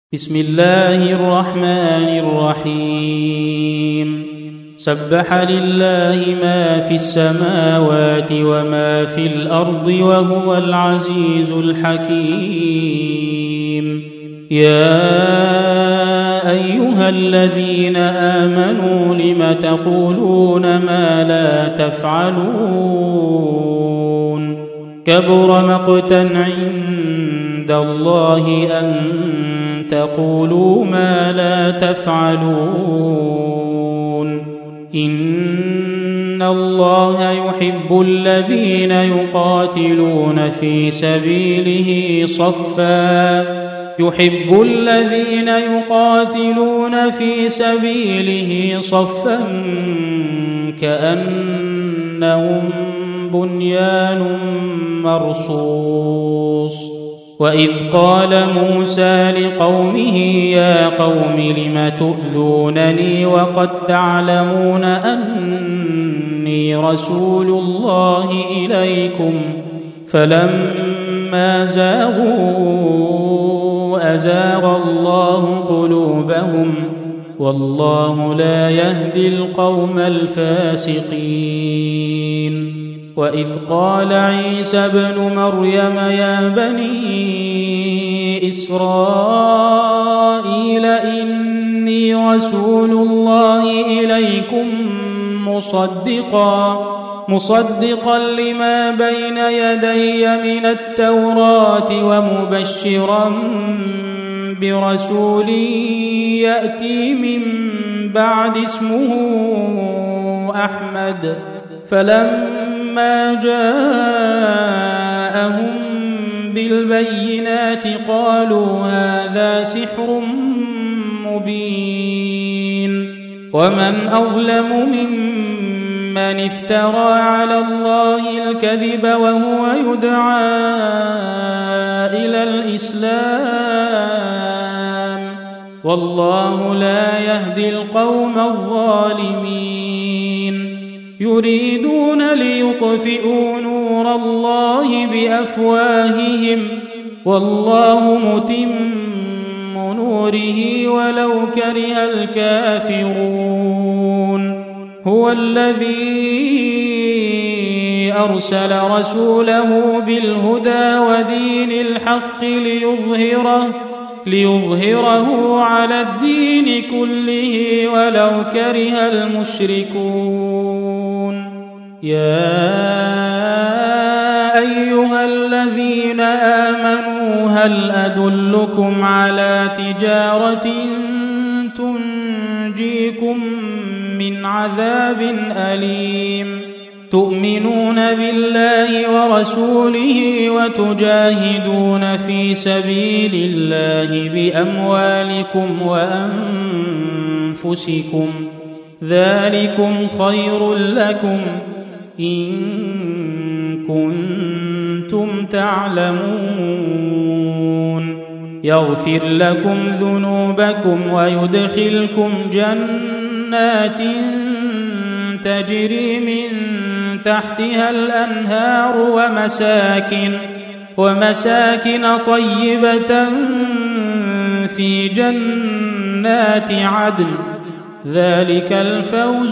بسم الله الرحمن الرحيم سبح لله ما في السماوات وما في الأرض وهو العزيز الحكيم يا أيها الذين آمنوا لم تقولون ما لا تفعلون كبر مقتا عند الله أن تقولوا ما لا تفعلون إن الله يحب الذين يقاتلون في سبيله صفا كأنهم بنيان مرصوص وإذ قال موسى لقومه يا قوم لم تؤذونني وقد تعلمون أني رسول الله إليكم فلما زاغوا أزاغ الله قلوبهم والله لا يهدي القوم الفاسقين وإذ قال عيسى ابن مريم يا بني إسرائيل إني رسول الله إليكم مصدقا لما بين يدي من التوراة ومبشرا برسول يأتي من بعد اسمه أحمد فلما جاءهم بالبينات قالوا هذا سحر مبين ومن أظلم ممن افترى على الله الكذب وهو يدعى إلى الإسلام والله لا يهدي القوم الظالمين يريدون ليطفئوا نور الله بأفواههم والله متم نوره ولو كره الكافرون هو الذي أرسل رسوله بالهدى ودين الحق ليظهره على الدين كله ولو كره المشركون يا أيها الذين آمنوا هل أدلكم على تجارة تنجيكم من عذاب أليم تؤمنون بالله ورسوله وتجاهدون في سبيل الله بأموالكم وأنفسكم ذلكم خير لكم إن كنتم تعلمون يغفر لكم ذنوبكم ويدخلكم جنات تجري من تحتها الأنهار ومساكن طيبة في جنات عدن ذلك الفوز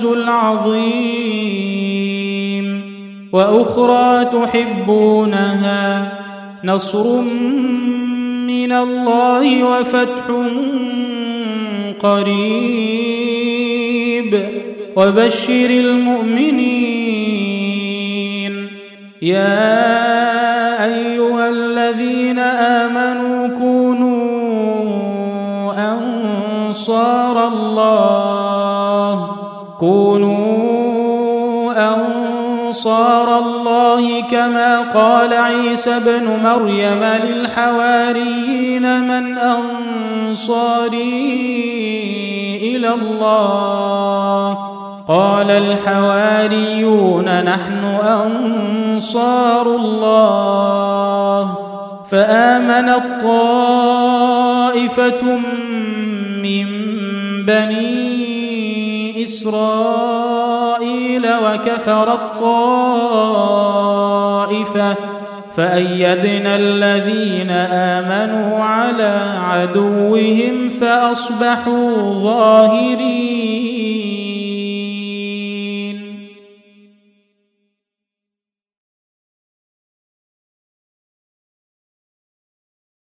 العظيم وأخرى تحبونها نصر من الله وفتح قريب وبشر المؤمنين يا أيها الذين آمنوا كونوا أنصار الله كما قال عيسى ابن مريم للحواريين من أنصاري إلى الله قال الحواريون نحن أنصار الله فآمنت طائفة من بني إسرائيل وكفرت طائفة فأيدنا الذين آمنوا على عدوهم فأصبحوا ظاهرين.